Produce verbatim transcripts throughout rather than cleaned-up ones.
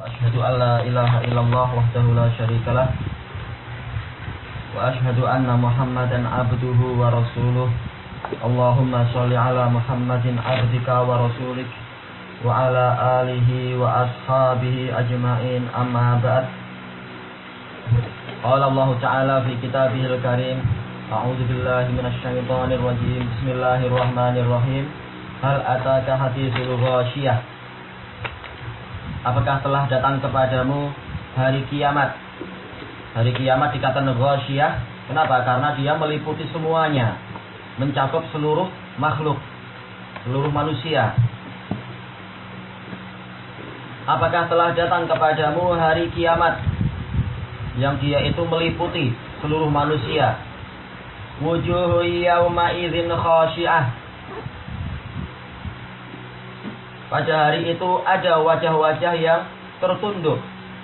Asyhadu an la ilaha illallah wahdahu la syarikalah wa asyhadu anna Muhammadan abduhu wa rasuluh. Allahumma sholli ala Muhammadin abdika wa rasulik wa ala alihi wa ashabihi ajma'in, amma ba'd. Qala Allah Ta'ala fi kitabihil karim, a'udzu billahi minasy syaithanir rajim. Bismillahirrahmanirrahim. Hal ataka haditsul ghasyiyah. Apakah telah datang kepadamu hari kiamat? Hari kiamat dikatakan ghasyiyah. Kenapa? Karena dia meliputi semuanya, mencakup seluruh makhluk, seluruh manusia. Apakah telah datang kepadamu hari kiamat yang dia itu meliputi seluruh manusia? Wujuhu yawma idzin khasyi'ah. Pada hari itu ada wajah-wajah yang tertunduk.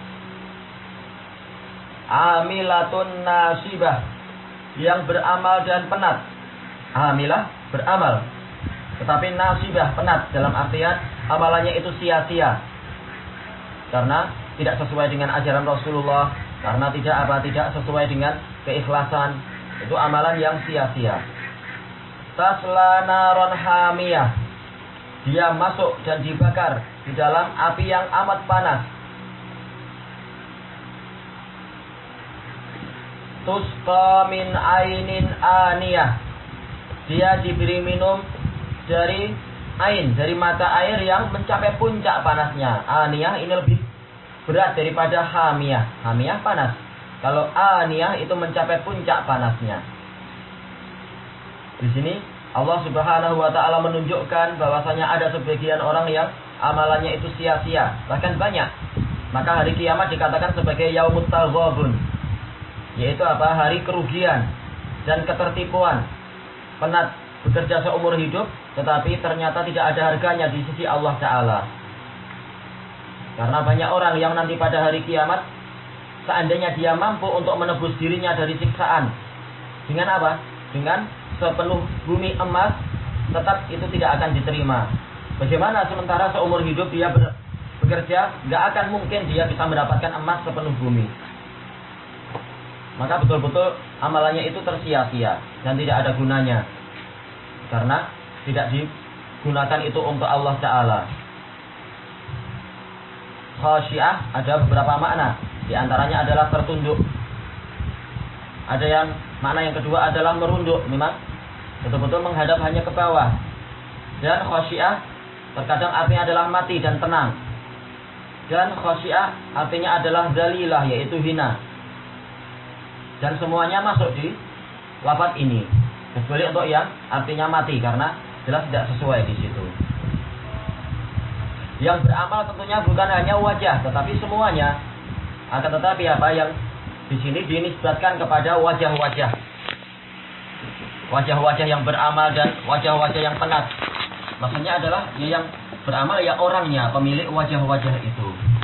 Amilatun nasibah, yang beramal dan penat. Amilah, beramal. Tetapi nasibah, penat, dalam artian amalannya itu sia-sia. Karena tidak sesuai dengan ajaran Rasulullah. Karena tidak apa, tidak sesuai dengan keikhlasan. Itu amalan yang sia-sia. Tasla naron hamiyah. Dia masuk dan dibakar di dalam api yang amat panas. Tusqa min ainin aniyah. Dia diberi minum dari ain, dari mata air yang mencapai puncak panasnya. Aniyah ini lebih berat daripada hamiyah. Hamiyah panas. Kalau aniyah itu mencapai puncak panasnya. Di sini Allah Subhanahu wa ta'ala menunjukkan bahwasanya ada sebagian orang yang amalannya itu sia-sia, bahkan banyak. Maka hari kiamat dikatakan sebagai yaumut taghabun, yaitu apa? Hari kerugian dan ketertipuan. Penat bekerja seumur hidup, tetapi ternyata tidak ada harganya di sisi Allah Ta'ala. Karena banyak orang yang nanti pada hari kiamat, seandainya dia mampu untuk menebus dirinya dari siksaan, dengan apa? Dengan sepenuh bumi emas, tetap itu tidak akan diterima. Bagaimana sementara seumur hidup dia ber, bekerja, nggak akan mungkin dia bisa mendapatkan emas sepenuh bumi. Maka betul-betul amalannya itu tersia-sia dan tidak ada gunanya, karena tidak digunakan itu untuk Allah Ta'ala. Khasyi'ah ada beberapa makna. Di antaranya adalah tertunduk. Ada yang makna yang kedua adalah merunduk, memang betul-betul menghadap hanya ke bawah. Dan khasyi'ah terkadang artinya adalah mati dan tenang. Dan khasyi'ah artinya adalah zalilah, yaitu hina. Dan semuanya masuk di lafaz ini, kecuali untuk yang artinya mati, karena jelas tidak sesuai di situ. Yang beramal tentunya bukan hanya wajah, tetapi semuanya. Akan tetapi apa yang di sini dinisbatkan kepada wajah-wajah, wajah-wajah yang beramal dan wajah-wajah yang penat. Maksudnya adalah ya yang beramal ya orangnya, pemilik wajah-wajah itu.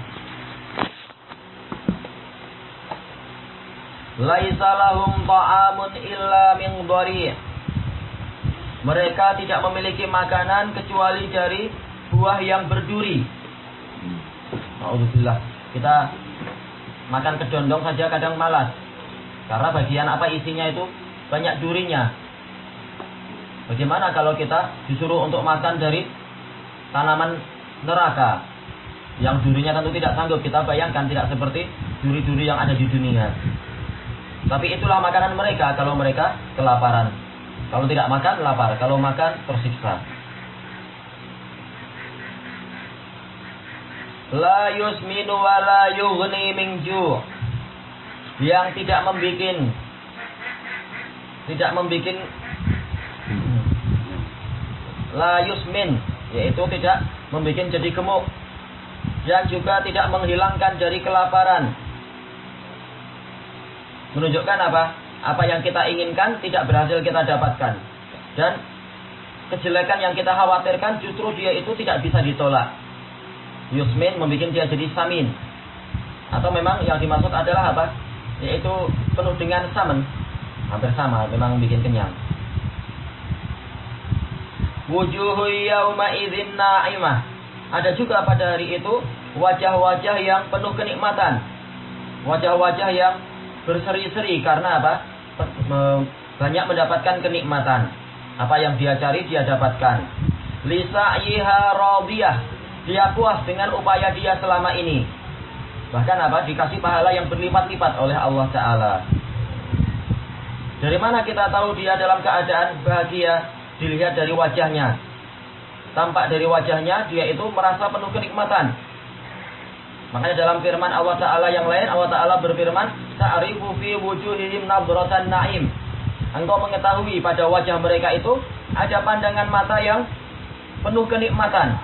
Laisa lahum ta'amun illa min dhari'. Mereka tidak memiliki makanan kecuali dari buah yang berduri. Alhamdulillah. Kita makan kedondong saja kadang malas, karena bagian apa isinya itu banyak durinya. Bagaimana kalau kita disuruh untuk makan dari tanaman neraka yang durinya tentu tidak sanggup. Kita bayangkan tidak seperti duri-duri yang ada di dunia. Tapi itulah makanan mereka kalau mereka kelaparan. Kalau tidak makan lapar, kalau makan tersiksa. La yusminu wa la yughni min ju'. Yang tidak membikin tidak membikin la yusmin, yaitu tidak membikin jadi gemuk, dan juga tidak menghilangkan dari kelaparan. Menunjukkan apa? Apa yang kita inginkan tidak berhasil kita dapatkan, dan kejelekan yang kita khawatirkan justru dia itu tidak bisa ditolak. Yusmin membuat dia jadi samin. Atau memang yang dimaksud adalah apa? Yaitu penuh dengan samen. Hampir sama, memang bikin kenyang. Wujuhu yawma idzin na'imah. Ada juga pada hari itu wajah-wajah yang penuh kenikmatan, wajah-wajah yang berseri-seri karena apa? Banyak mendapatkan kenikmatan. Apa yang dia cari dia dapatkan. Lisa'iha radiyah, dia puas dengan upaya dia selama ini. Bahkan apa? Dikasih pahala yang berlipat-lipat oleh Allah Ta'ala. Dari mana kita tahu dia dalam keadaan bahagia? Dilihat dari wajahnya. Tampak dari wajahnya dia itu merasa penuh kenikmatan. Makanya dalam firman Allah Ta'ala yang lain, Allah Ta'ala berfirman, ta'rifu fi wujuhihim nadratan na'im. Engkau mengetahui pada wajah mereka itu ada pandangan mata yang penuh kenikmatan.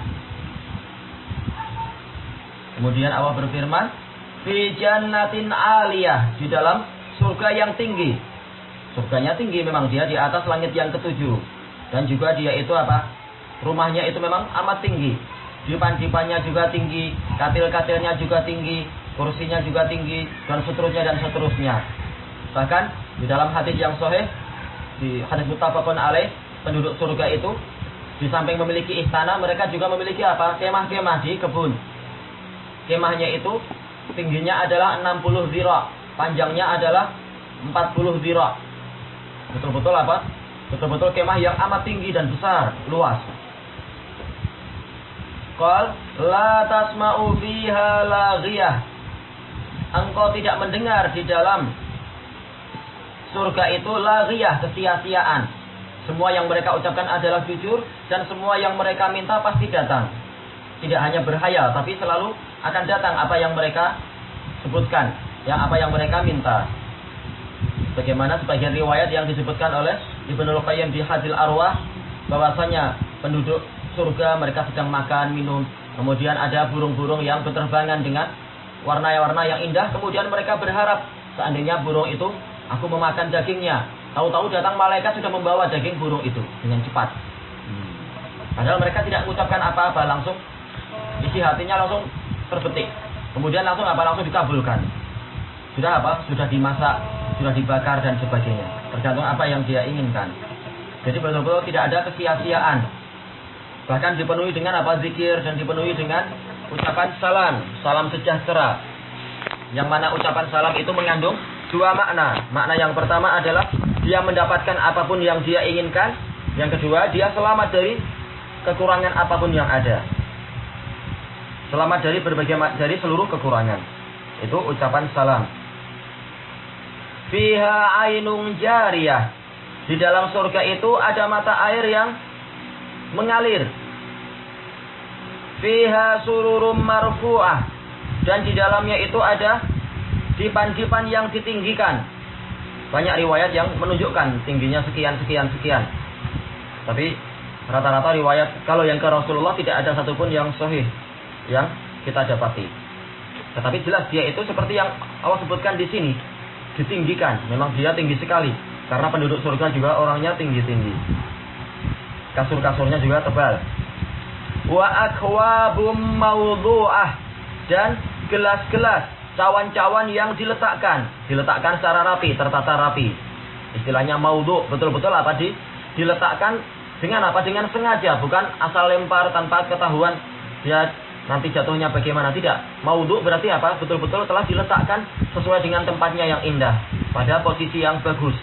Kemudian Allah berfirman, fi jannatin aliyah, di dalam surga yang tinggi. Surganya tinggi memang, dia di atas langit yang ketujuh. Dan juga dia itu apa? Rumahnya itu memang amat tinggi. Dipan-dipannya juga tinggi, katil-katilnya juga tinggi, kursinya juga tinggi, dan seterusnya dan seterusnya. Bahkan di dalam hadis yang sahih, di hadis muttafaqun alaih, penduduk surga itu di samping memiliki istana, mereka juga memiliki apa? Kemah-kemah di kebun. Kemahnya itu tingginya adalah enam puluh dhira', panjangnya adalah empat puluh dhira'. Betul-betul apa? Betul-betul kemah yang amat tinggi dan besar, luas. Qal la tasma'u fiha laghiyah. Engkau tidak mendengar di dalam surga itu laghiyah, kesia-siaan. Semua yang mereka ucapkan adalah jujur, dan semua yang mereka minta pasti datang. Tidak hanya berhayal, tapi selalu akan datang apa yang mereka sebutkan, yang apa yang mereka minta. Bagaimana sebagian riwayat yang disebutkan oleh Ibnul Qayyim di Hadil Arwah, bahwasanya penduduk surga mereka sedang makan, minum. Kemudian ada burung-burung yang berterbangan dengan warna-warna yang indah. Kemudian mereka berharap, seandainya burung itu, aku memakan dagingnya. Tahu-tahu datang malaikat sudah membawa daging burung itu dengan cepat. Padahal mereka tidak mengucapkan apa-apa, langsung isi hatinya langsung terbetik. Kemudian langsung apa? Langsung dikabulkan. Sudah apa? Sudah dimasak, sudah dibakar dan sebagainya. Tergantung apa yang dia inginkan. Jadi betul-betul tidak ada kesia-siaan. Bahkan dipenuhi dengan apa? Zikir, dan dipenuhi dengan ucapan salam, salam sejahtera. Yang mana ucapan salam itu mengandung dua makna. Makna yang pertama adalah dia mendapatkan apapun yang dia inginkan. Yang kedua, dia selamat dari kekurangan apapun yang ada. Selamat dari berbagai dari seluruh kekurangan. Itu ucapan salam. Fiha ainun jariyah. Di dalam surga itu ada mata air yang mengalir. Fiha sururum marfu'ah. Dan di dalamnya itu ada dipan-dipan yang ditinggikan. Banyak riwayat yang menunjukkan tingginya sekian, sekian, sekian. Tapi rata-rata riwayat, kalau yang ke Rasulullah tidak ada satupun yang sahih yang kita dapati. Tetapi jelas dia itu seperti yang Allah sebutkan di sini, ditinggikan. Memang dia tinggi sekali. Karena penduduk surga juga orangnya tinggi-tinggi. Kasur-kasurnya juga tebal. Wa akwabum mawdu'ah. Dan gelas-gelas, cawan-cawan yang diletakkan. Diletakkan secara rapi, tertata rapi. Istilahnya maudhu', betul-betul apa? Di, diletakkan dengan apa? Dengan sengaja. Bukan asal lempar tanpa ketahuan dia nanti jatuhnya bagaimana. Tidak. Maudhu' berarti apa? Betul-betul telah diletakkan sesuai dengan tempatnya yang indah. Pada posisi yang bagus.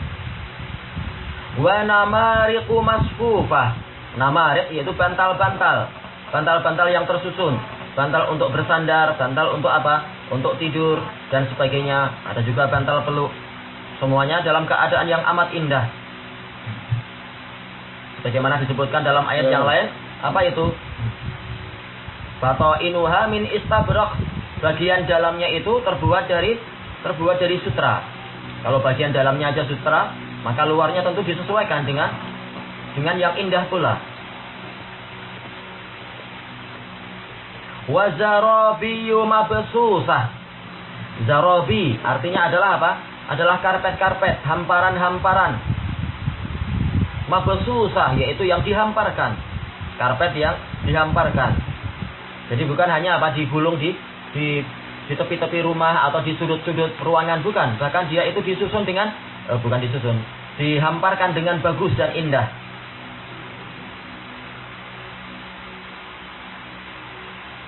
Wa namariqu masfufah. Namariq yaitu bantal-bantal. Bantal-bantal yang tersusun. Bantal untuk bersandar, bantal untuk apa? Untuk tidur dan sebagainya. Ada juga bantal peluk. Semuanya dalam keadaan yang amat indah. Bagaimana disebutkan dalam ayat yang lain? Apa itu? Batainuha min istabraq. Bagian dalamnya itu terbuat dari terbuat dari sutra. Kalau bagian dalamnya aja sutra, maka luarnya tentu disesuaikan dengan dengan yang indah pula. Wa zarabiyu mabsusah. Zarabi artinya adalah apa? Adalah karpet-karpet, hamparan-hamparan. Mabsusah yaitu yang dihamparkan. Karpet yang dihamparkan. Jadi bukan hanya apa digulung di di di tepi-tepi rumah atau di sudut-sudut ruangan, bukan. Bahkan dia itu disusun dengan eh, bukan disusun, dihamparkan dengan bagus dan indah.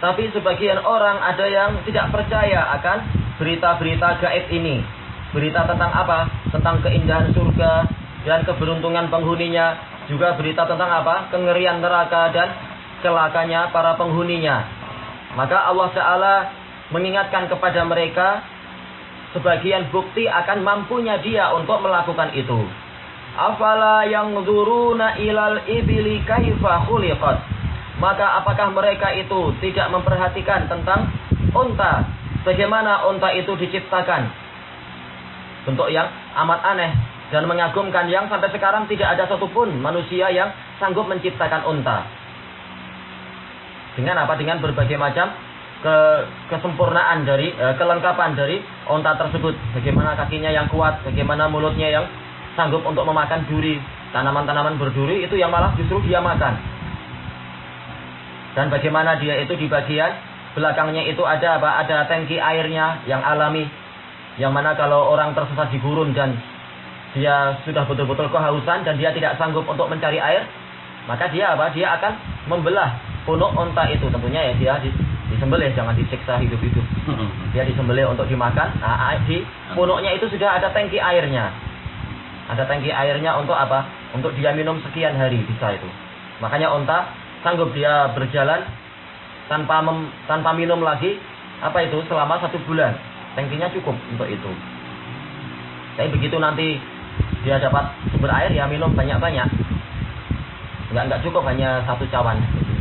Tapi sebagian orang ada yang tidak percaya akan berita-berita gaib ini. Berita tentang apa? Tentang keindahan surga dan keberuntungan penghuninya. Juga berita tentang apa? Kengerian neraka dan celakanya para penghuninya. Maka Allah Ta'ala mengingatkan kepada mereka sebagian bukti akan mampunya dia untuk melakukan itu. Afala yanzuruna ilal ibili kaifa khuliqat. Maka apakah mereka itu tidak memperhatikan tentang unta? Bagaimana unta itu diciptakan? Bentuk yang amat aneh dan mengagumkan yang sampai sekarang tidak ada satupun manusia yang sanggup menciptakan unta. Dengan apa? Dengan berbagai macam ke, kesempurnaan dari, e, kelengkapan dari unta tersebut. Bagaimana kakinya yang kuat, bagaimana mulutnya yang sanggup untuk memakan duri, tanaman-tanaman berduri itu yang malah justru dia makan. Dan bagaimana dia itu di bagian belakangnya itu ada apa? Ada tangki airnya yang alami. Yang mana kalau orang tersesat di gurun dan dia sudah betul-betul kehausan dan dia tidak sanggup untuk mencari air, maka dia apa? Dia akan membelah punuk unta itu. Tentunya ya dia disembelih, jangan disiksa hidup-hidup. Dia disembelih untuk dimakan. Nah, di punuknya itu sudah ada tangki airnya. Ada tangki airnya untuk apa? Untuk dia minum sekian hari bisa itu. Makanya unta sanggup dia berjalan tanpa mem, tanpa minum lagi apa itu selama satu bulan. Tangkinya cukup untuk itu. Tapi begitu nanti dia dapat sumber air ya minum banyak-banyak. Enggak enggak cukup hanya satu cawan.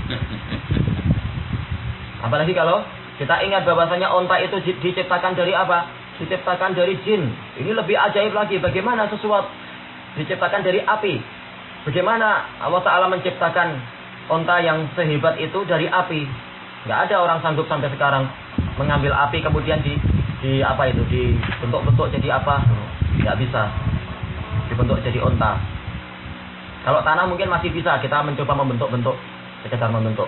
Apalagi kalau kita ingat bahwasanya unta itu diciptakan dari apa? Diciptakan dari jin. Ini lebih ajaib lagi. Bagaimana sesuatu diciptakan dari api? Bagaimana Allah Ta'ala menciptakan unta yang sehebat itu dari api? Nggak ada orang sanggup sampai sekarang mengambil api kemudian di, di apa itu dibentuk-bentuk jadi apa? Nggak bisa dibentuk jadi unta. Kalau tanah mungkin masih bisa kita mencoba membentuk-bentuk, sekedar membentuk.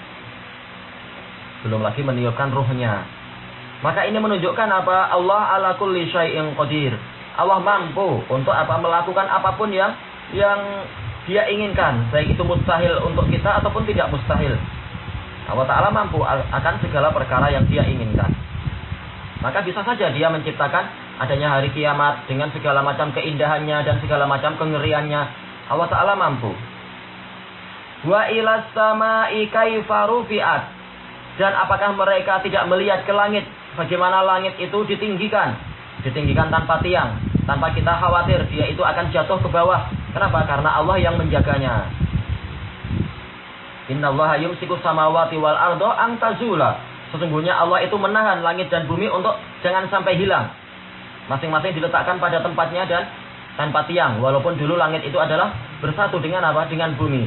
Belum lagi meniupkan ruhnya. Maka ini menunjukkan apa? Allah ala kulli syai'in qadir. Allah mampu untuk apa? Melakukan apapun yang yang dia inginkan, baik itu mustahil untuk kita ataupun tidak mustahil. Allah Ta'ala mampu akan segala perkara yang dia inginkan. Maka bisa saja dia menciptakan adanya hari kiamat dengan segala macam keindahannya dan segala macam kengeriannya. Allah Ta'ala mampu. Wa ilas sama'i kaifa rufi'at. Dan apakah mereka tidak melihat ke langit? Bagaimana langit itu ditinggikan? Ditinggikan tanpa tiang, tanpa kita khawatir dia itu akan jatuh ke bawah. Kenapa? Karena Allah yang menjaganya. Innallaha yumsiku samawati wal ardo an tazula. Sesungguhnya Allah itu menahan langit dan bumi untuk jangan sampai hilang. Masing-masing diletakkan pada tempatnya dan tanpa tiang. Walaupun dulu langit itu adalah bersatu dengan apa? Dengan bumi.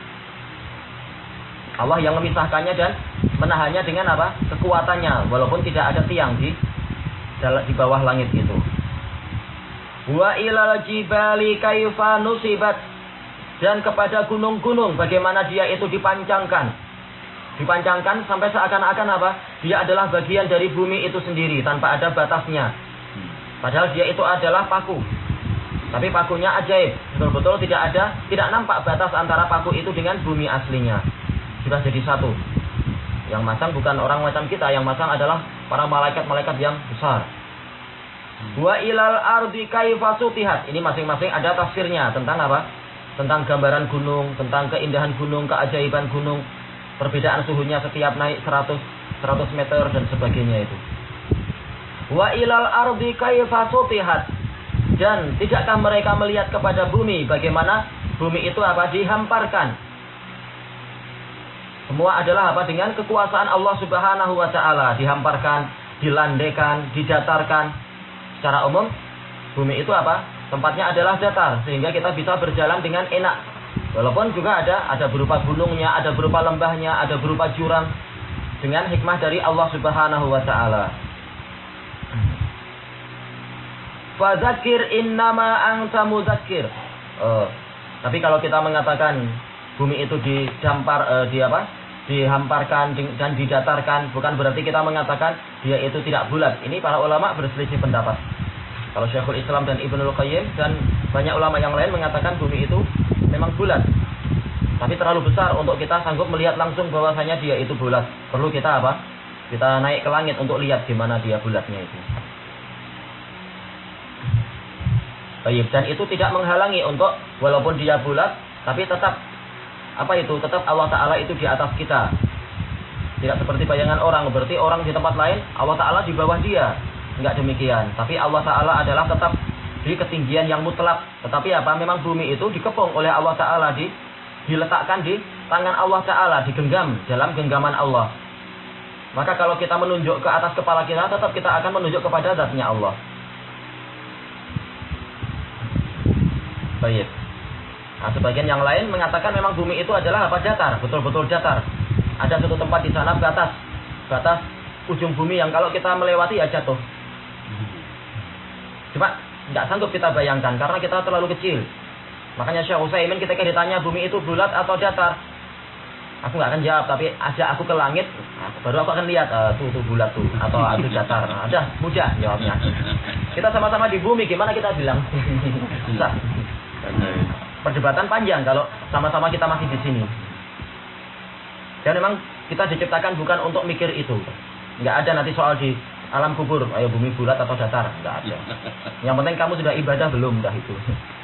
Allah yang memisahkannya dan menahannya dengan apa? Kekuatannya. Walaupun tidak ada tiang di di bawah langit itu. Wa ilal jibali kaifa nusibat. Dan kepada gunung-gunung bagaimana dia itu dipancangkan. Dipancangkan sampai seakan-akan apa? Dia adalah bagian dari bumi itu sendiri tanpa ada batasnya. Padahal dia itu adalah paku. Tapi pakunya ajaib. Betul-betul tidak ada, tidak nampak batas antara paku itu dengan bumi aslinya. Sudah jadi satu. Yang masang bukan orang macam kita, yang masang adalah para malaikat-malaikat yang besar. Wa ilal ardi kaifa sutihat. Ini masing-masing ada tafsirnya tentang apa? Tentang gambaran gunung, tentang keindahan gunung, keajaiban gunung, perbedaan suhunya setiap naik seratus meter dan sebagainya itu. Wa ilal ardi kaifa sutihat. Dan tidakkah mereka melihat kepada bumi bagaimana bumi itu apa? Dihamparkan. Semua adalah apa? Dengan kekuasaan Allah Subhanahu wa taala, dihamparkan, dilandaikan, didatarkan. Secara umum bumi itu apa? Tempatnya adalah datar sehingga kita bisa berjalan dengan enak. Walaupun juga ada ada berupa gunungnya, ada berupa lembahnya, ada berupa jurang dengan hikmah dari Allah Subhanahu wa taala. Fadzakir innama anta mudzakir. Oh, tapi kalau kita mengatakan bumi itu didampar eh, di apa? Dihamparkan dan didatarkan, bukan berarti kita mengatakan dia itu tidak bulat. Ini para ulama berselisih pendapat. Kalau Syekhul Islam dan Ibnul Qayyim dan banyak ulama yang lain mengatakan bumi itu memang bulat. Tapi terlalu besar untuk kita sanggup melihat langsung bahwasanya dia itu bulat. Perlu kita apa? Kita naik ke langit untuk lihat gimana dia bulatnya itu. Baik, dan itu tidak menghalangi untuk walaupun dia bulat, tapi tetap apa itu? Tetap Allah Ta'ala itu di atas kita. Tidak seperti bayangan orang, berarti orang di tempat lain Allah Ta'ala di bawah dia. Enggak demikian. Tapi Allah Ta'ala adalah tetap di ketinggian yang mutlak. Tetapi apa? Memang bumi itu dikepung oleh Allah Ta'ala, di, diletakkan di tangan Allah Ta'ala, digenggam dalam genggaman Allah. Maka kalau kita menunjuk ke atas kepala kita, tetap kita akan menunjuk kepada zatnya Allah. Baik. Nah, sebagian yang lain mengatakan memang bumi itu adalah apa? Datar, betul-betul datar. Ada satu tempat di sana batas, batas ujung bumi yang kalau kita melewati ya jatuh. Cuma nggak sanggup kita bayangkan karena kita terlalu kecil. Makanya Syekh Utsaimin ketika ditanya bumi itu bulat atau datar, aku nggak akan jawab, tapi ajak aku ke langit, nah, baru aku akan lihat uh, tuh tuh bulat tuh atau itu datar. Nah, ada mudah jawabnya. Kita sama-sama di bumi, gimana kita bilang? Susah. Perdebatan panjang kalau sama-sama kita masih di sini. Dan memang kita diciptakan bukan untuk mikir itu. Nggak ada nanti soal di alam kubur, ayo bumi bulat atau datar, nggak ada. Yang penting kamu sudah ibadah belum, dah itu.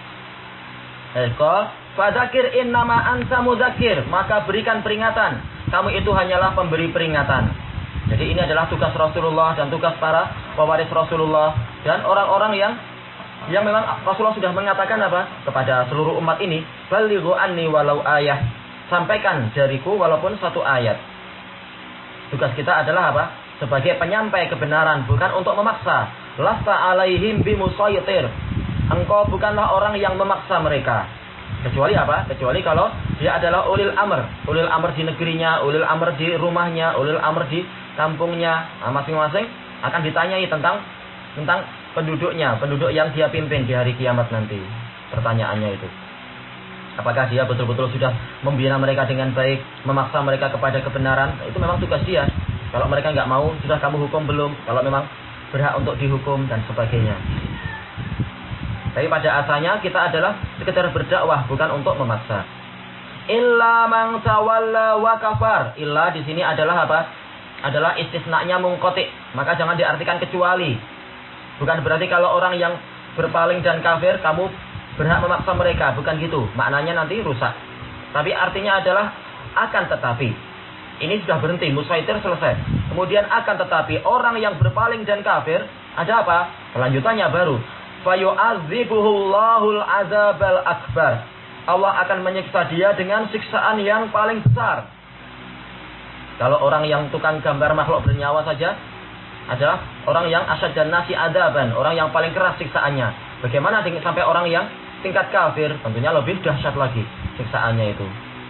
Eko, fadzakir innama anta mudzakir, maka berikan peringatan. Kamu itu hanyalah pemberi peringatan. Jadi ini adalah tugas Rasulullah dan tugas para pewaris Rasulullah dan orang-orang yang yang memang Rasulullah sudah mengatakan apa kepada seluruh umat ini, balighu anni walau ayah. Sampaikan dariku walaupun satu ayat. Tugas kita adalah apa? Sebagai penyampai kebenaran, bukan untuk memaksa. Lasta alaihim bimusaytir. Engkau bukanlah orang yang memaksa mereka. Kecuali apa? Kecuali kalau dia adalah ulil amr. Ulil amr di negerinya, ulil amr di rumahnya, ulil amr di kampungnya. Nah, masing-masing akan ditanyai tentang tentang penduduknya, penduduk yang dia pimpin di hari kiamat nanti. Pertanyaannya itu. Apakah dia betul-betul sudah membina mereka dengan baik, memaksa mereka kepada kebenaran? Itu memang tugas dia. Kalau mereka nggak mau, sudah kamu hukum belum? Kalau memang berhak untuk dihukum dan sebagainya. Tapi pada asalnya kita adalah sekedar berdakwah, bukan untuk memaksa. Illa man tawalla wa kafar. Illa di sini adalah apa? Adalah istisnanya mungqati. Maka jangan diartikan kecuali. Bukan berarti kalau orang yang berpaling dan kafir, kamu berhak memaksa mereka, bukan gitu. Maknanya nanti rusak. Tapi artinya adalah akan tetapi. Ini sudah berhenti, musaitir selesai. Kemudian akan tetapi orang yang berpaling dan kafir, ada apa? Kelanjutannya baru. Fayu'adzibuhullahul azabal akbar. Allah akan menyiksa dia dengan siksaan yang paling besar. Kalau orang yang tukang gambar makhluk bernyawa saja adalah orang yang asyaddan nasi adaban, orang yang paling keras siksaannya. Bagaimana sampai orang yang tingkat kafir, tentunya lebih dahsyat lagi siksaannya itu.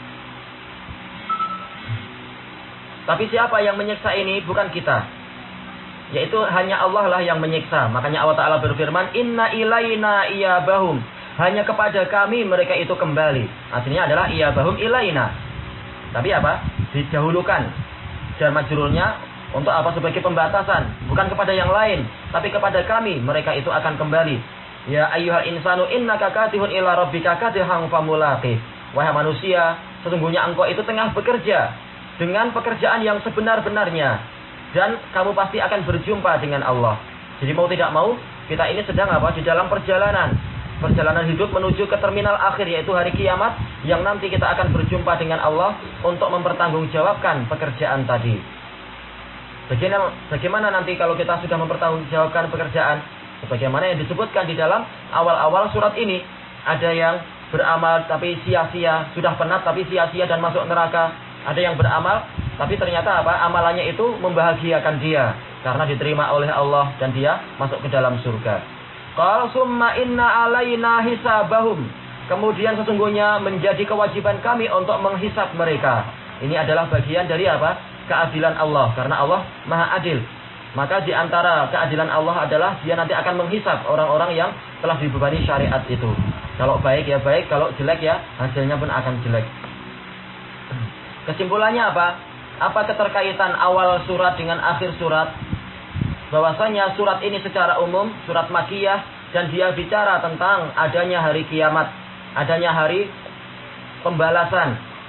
Tapi siapa yang menyiksa ini? Bukan kita. Yaitu hanya Allah lah yang menyiksa. Makanya Allah Ta'ala berfirman, Inna ilaina iyabahum. Hanya kepada kami mereka itu kembali. Artinya adalah iyabahum ilaina. Tapi apa? Didahulukan. Dan majrurnya untuk apa? Sebagai pembatasan. Bukan kepada yang lain. Tapi kepada kami mereka itu akan kembali. Ya ayyuhal insanu innaka katihun ila rabbika katihan famulaqih. Wahai manusia, sesungguhnya engkau itu tengah bekerja dengan pekerjaan yang sebenar-benarnya dan kamu pasti akan berjumpa dengan Allah. Jadi mau tidak mau, kita ini sedang apa? Di dalam perjalanan. Perjalanan hidup menuju ke terminal akhir, yaitu hari kiamat, yang nanti kita akan berjumpa dengan Allah untuk mempertanggungjawabkan pekerjaan tadi. Bagaimana, bagaimana nanti kalau kita sudah mempertanggungjawabkan pekerjaan? Sebagaimana yang disebutkan di dalam awal-awal surat ini. Ada yang beramal tapi sia-sia, sudah penat tapi sia-sia dan masuk neraka. Ada yang beramal tapi ternyata apa? Amalannya itu membahagiakan dia karena diterima oleh Allah dan dia masuk ke dalam surga. Qala summa inna alaina hisabahum. Kemudian sesungguhnya menjadi kewajiban kami untuk menghisab mereka. Ini adalah bagian dari apa? Keadilan Allah, karena Allah Maha Adil. Maka di antara keadilan Allah adalah dia nanti akan menghisab orang-orang yang telah dibebani syariat itu. Kalau baik ya baik, kalau jelek ya hasilnya pun akan jelek. Kesimpulannya apa? Apa keterkaitan awal surat dengan akhir surat? Bahwasanya surat ini secara umum, surat Makkiyah, dan dia bicara tentang adanya hari kiamat, adanya hari pembalasan,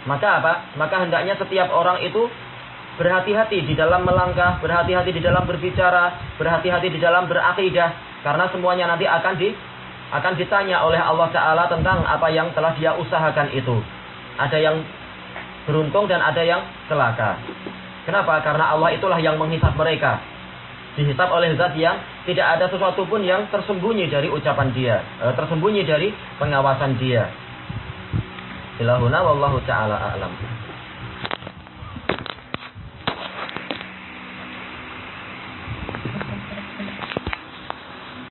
Maka apa? Maka hendaknya setiap orang itu berhati-hati di dalam melangkah, berhati-hati di dalam berbicara, berhati-hati di dalam berakidah, karena semuanya nanti akan di akan ditanya oleh Allah Ta'ala tentang apa yang telah dia usahakan itu. Ada yang beruntung dan ada yang celaka. Kenapa? Karena Allah itulah yang menghisab mereka. Dihisab oleh zat yang tidak ada sesuatu pun yang tersembunyi dari ucapan dia, eh, tersembunyi dari pengawasan dia. Ilahuna wallahu ta'ala a'lam.